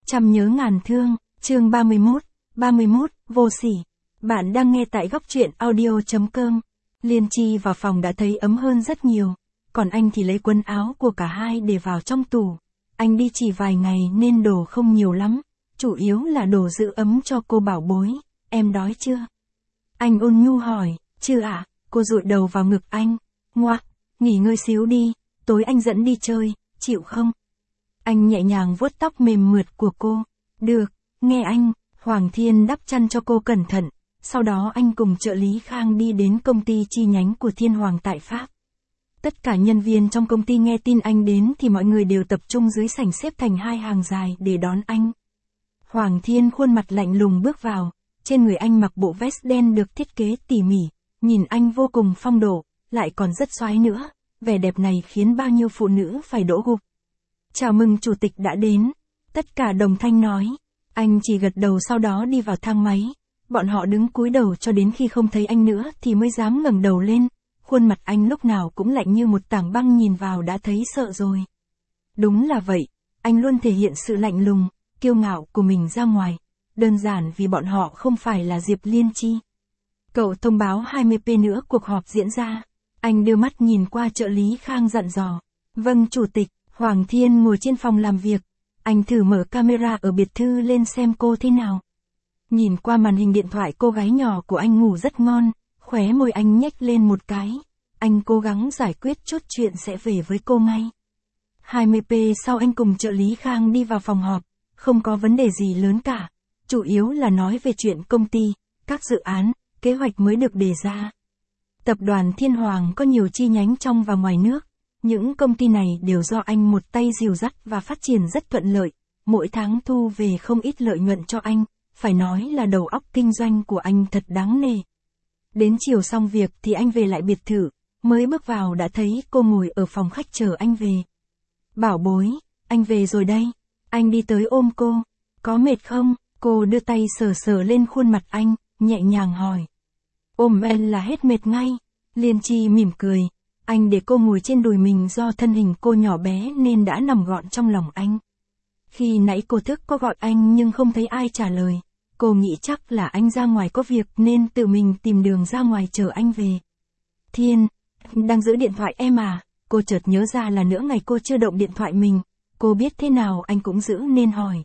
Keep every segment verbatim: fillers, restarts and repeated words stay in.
Trăm nhớ ngàn thương, chương ba mươi mốt, ba mươi mốt, vô sỉ. Bạn đang nghe tại góc truyện audio.com. Liên Chi vào phòng đã thấy ấm hơn rất nhiều, còn anh thì lấy quần áo của cả hai để vào trong tủ. Anh đi chỉ vài ngày nên đồ không nhiều lắm, chủ yếu là đồ giữ ấm cho cô bảo bối. Em đói chưa? Anh ôn nhu hỏi. Chưa ạ, à? Cô dụi đầu vào ngực anh. Ngoác, nghỉ ngơi xíu đi, tối anh dẫn đi chơi, chịu không? Anh nhẹ nhàng vuốt tóc mềm mượt của cô. Được, nghe anh. Hoàng Thiên đắp chăn cho cô cẩn thận, sau đó anh cùng trợ lý Khang đi đến công ty chi nhánh của Thiên Hoàng tại Pháp. Tất cả nhân viên trong công ty nghe tin anh đến thì mọi người đều tập trung dưới sảnh xếp thành hai hàng dài để đón anh. Hoàng Thiên khuôn mặt lạnh lùng bước vào, trên người anh mặc bộ vest đen được thiết kế tỉ mỉ, nhìn anh vô cùng phong độ, lại còn rất xoái nữa, vẻ đẹp này khiến bao nhiêu phụ nữ phải đổ gục. Chào mừng chủ tịch đã đến, tất cả đồng thanh nói. Anh chỉ gật đầu sau đó đi vào thang máy. Bọn họ đứng cúi đầu cho đến khi không thấy anh nữa thì mới dám ngẩng đầu lên. Khuôn mặt anh lúc nào cũng lạnh như một tảng băng, nhìn vào đã thấy sợ rồi. Đúng là vậy, anh luôn thể hiện sự lạnh lùng, kiêu ngạo của mình ra ngoài, đơn giản vì bọn họ không phải là Diệp Liên Chi. Cậu thông báo hai mươi phút nữa cuộc họp diễn ra. Anh đưa mắt nhìn qua trợ lý Khang dặn dò. Vâng chủ tịch. Hoàng Thiên ngồi trên phòng làm việc. Anh thử mở camera ở biệt thự lên xem cô thế nào. Nhìn qua màn hình điện thoại cô gái nhỏ của anh ngủ rất ngon, khóe môi anh nhếch lên một cái. Anh cố gắng giải quyết chút chuyện sẽ về với cô ngay. hai mươi phút sau anh cùng trợ lý Khang đi vào phòng họp, không có vấn đề gì lớn cả. Chủ yếu là nói về chuyện công ty, các dự án, kế hoạch mới được đề ra. Tập đoàn Thiên Hoàng có nhiều chi nhánh trong và ngoài nước. Những công ty này đều do anh một tay dìu dắt và phát triển rất thuận lợi, mỗi tháng thu về không ít lợi nhuận cho anh, phải nói là đầu óc kinh doanh của anh thật đáng nể. Đến chiều xong việc thì anh về lại biệt thự, mới bước vào đã thấy cô ngồi ở phòng khách chờ anh về. Bảo bối, anh về rồi đây. Anh đi tới ôm cô. Có mệt không? Cô đưa tay sờ sờ lên khuôn mặt anh, nhẹ nhàng hỏi. Ôm em là hết mệt ngay. Liên Chi mỉm cười. Anh để cô ngồi trên đùi mình do thân hình cô nhỏ bé nên đã nằm gọn trong lòng anh. Khi nãy cô thức có gọi anh nhưng không thấy ai trả lời. Cô nghĩ chắc là anh ra ngoài có việc nên tự mình tìm đường ra ngoài chờ anh về. Thiên, đang giữ điện thoại em à? Cô chợt nhớ ra là nửa ngày cô chưa động điện thoại mình. Cô biết thế nào anh cũng giữ nên hỏi.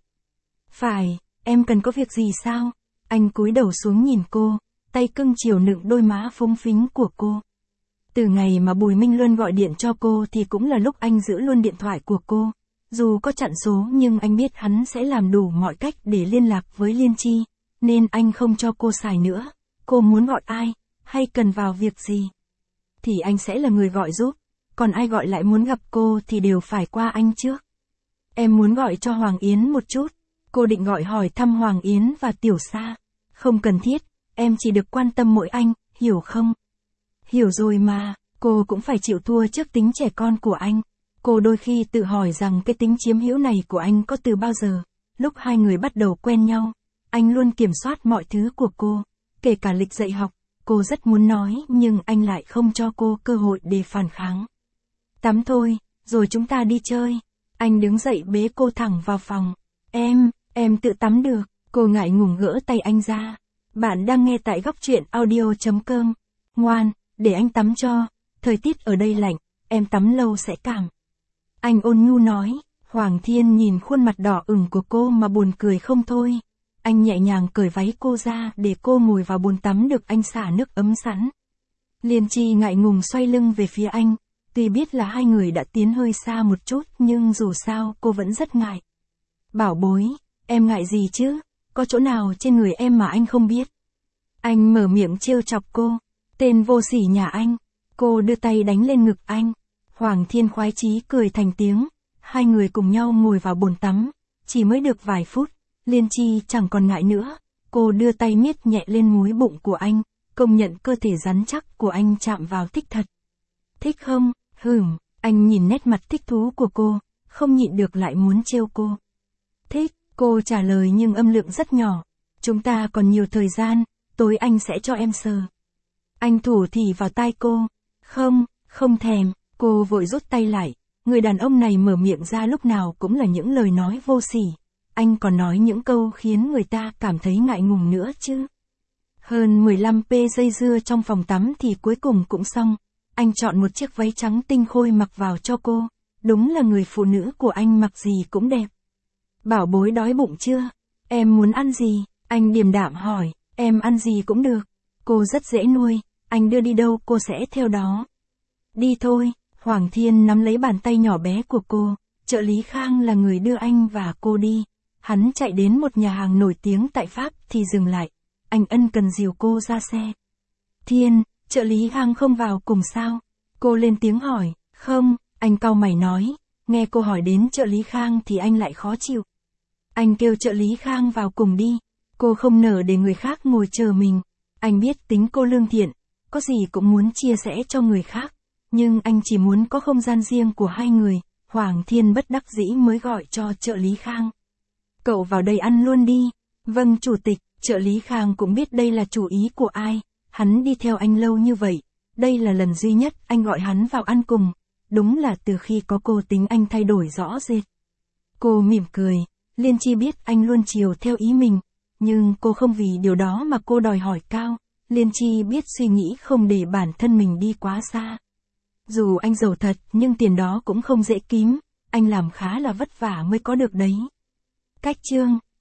Phải, em cần có việc gì sao? Anh cúi đầu xuống nhìn cô, tay cưng chiều nựng đôi má phúng phính của cô. Từ ngày mà Bùi Minh Luân gọi điện cho cô thì cũng là lúc anh giữ luôn điện thoại của cô. Dù có chặn số nhưng anh biết hắn sẽ làm đủ mọi cách để liên lạc với Liên Chi, nên anh không cho cô xài nữa. Cô muốn gọi ai, hay cần vào việc gì, thì anh sẽ là người gọi giúp. Còn ai gọi lại muốn gặp cô thì đều phải qua anh trước. Em muốn gọi cho Hoàng Yến một chút. Cô định gọi hỏi thăm Hoàng Yến và Tiểu Sa. Không cần thiết, em chỉ được quan tâm mỗi anh, hiểu không? Hiểu rồi mà, cô cũng phải chịu thua trước tính trẻ con của anh. Cô đôi khi tự hỏi rằng cái tính chiếm hữu này của anh có từ bao giờ. Lúc hai người bắt đầu quen nhau, anh luôn kiểm soát mọi thứ của cô, kể cả lịch dạy học. Cô rất muốn nói nhưng anh lại không cho cô cơ hội để phản kháng. Tắm thôi, rồi chúng ta đi chơi. Anh đứng dậy bế cô thẳng vào phòng. Em, em tự tắm được. Cô ngại ngùng gỡ tay anh ra. Bạn đang nghe tại góc truyện audio.com. Ngoan, để anh tắm cho. Thời tiết ở đây lạnh, em tắm lâu sẽ cảm. Anh ôn nhu nói. Hoàng Thiên nhìn khuôn mặt đỏ ửng của cô mà buồn cười không thôi. Anh nhẹ nhàng cởi váy cô ra để cô ngồi vào bồn tắm được anh xả nước ấm sẵn. Liên Chi ngại ngùng xoay lưng về phía anh. Tuy biết là hai người đã tiến hơi xa một chút nhưng dù sao cô vẫn rất ngại. Bảo bối, em ngại gì chứ? Có chỗ nào trên người em mà anh không biết? Anh mở miệng trêu chọc cô. Tên vô sỉ nhà anh. Cô đưa tay đánh lên ngực anh. Hoàng Thiên khoái chí cười thành tiếng. Hai người cùng nhau ngồi vào bồn tắm. Chỉ mới được vài phút, Liên Chi chẳng còn ngại nữa. Cô đưa tay miết nhẹ lên múi bụng của anh, công nhận cơ thể rắn chắc của anh chạm vào thích thật. Thích không? Hửm, anh nhìn nét mặt thích thú của cô, không nhịn được lại muốn trêu cô. Thích, cô trả lời nhưng âm lượng rất nhỏ. Chúng ta còn nhiều thời gian, tối anh sẽ cho em sờ. Anh thủ thỉ vào tai cô. Không, không thèm. Cô vội rút tay lại. Người đàn ông này mở miệng ra lúc nào cũng là những lời nói vô sỉ. anh còn nói những câu khiến người ta cảm thấy ngại ngùng nữa chứ. Hơn mười lăm phút dây dưa trong phòng tắm thì cuối cùng cũng xong. Anh chọn một chiếc váy trắng tinh khôi mặc vào cho cô. Đúng là người phụ nữ của anh mặc gì cũng đẹp. Bảo bối đói bụng chưa? Em muốn ăn gì? Anh điềm đạm hỏi. Em ăn gì cũng được. Cô rất dễ nuôi. Anh đưa đi đâu cô sẽ theo đó. Đi thôi. Hoàng Thiên nắm lấy bàn tay nhỏ bé của cô. Trợ lý Khang là người đưa anh và cô đi. Hắn chạy đến một nhà hàng nổi tiếng tại Pháp thì dừng lại. Anh ân cần dìu cô ra xe. Thiên, trợ lý Khang không vào cùng sao? Cô lên tiếng hỏi. Không, anh cau mày nói. Nghe cô hỏi đến trợ lý Khang thì anh lại khó chịu. Anh kêu trợ lý Khang vào cùng đi. Cô không nỡ để người khác ngồi chờ mình. Anh biết tính cô lương thiện, có gì cũng muốn chia sẻ cho người khác. Nhưng anh chỉ muốn có không gian riêng của hai người. Hoàng Thiên bất đắc dĩ mới gọi cho trợ lý Khang. Cậu vào đây ăn luôn đi. Vâng chủ tịch, trợ lý Khang cũng biết đây là chủ ý của ai. Hắn đi theo anh lâu như vậy. Đây là lần duy nhất anh gọi hắn vào ăn cùng. Đúng là từ khi có cô tính anh thay đổi rõ rệt. Cô mỉm cười. Liên Chi biết anh luôn chiều theo ý mình. Nhưng cô không vì điều đó mà cô đòi hỏi cao. Liên Chi biết suy nghĩ không để bản thân mình đi quá xa. Dù anh giàu thật nhưng tiền đó cũng không dễ kiếm. Anh làm khá là vất vả mới có được đấy. Cách chương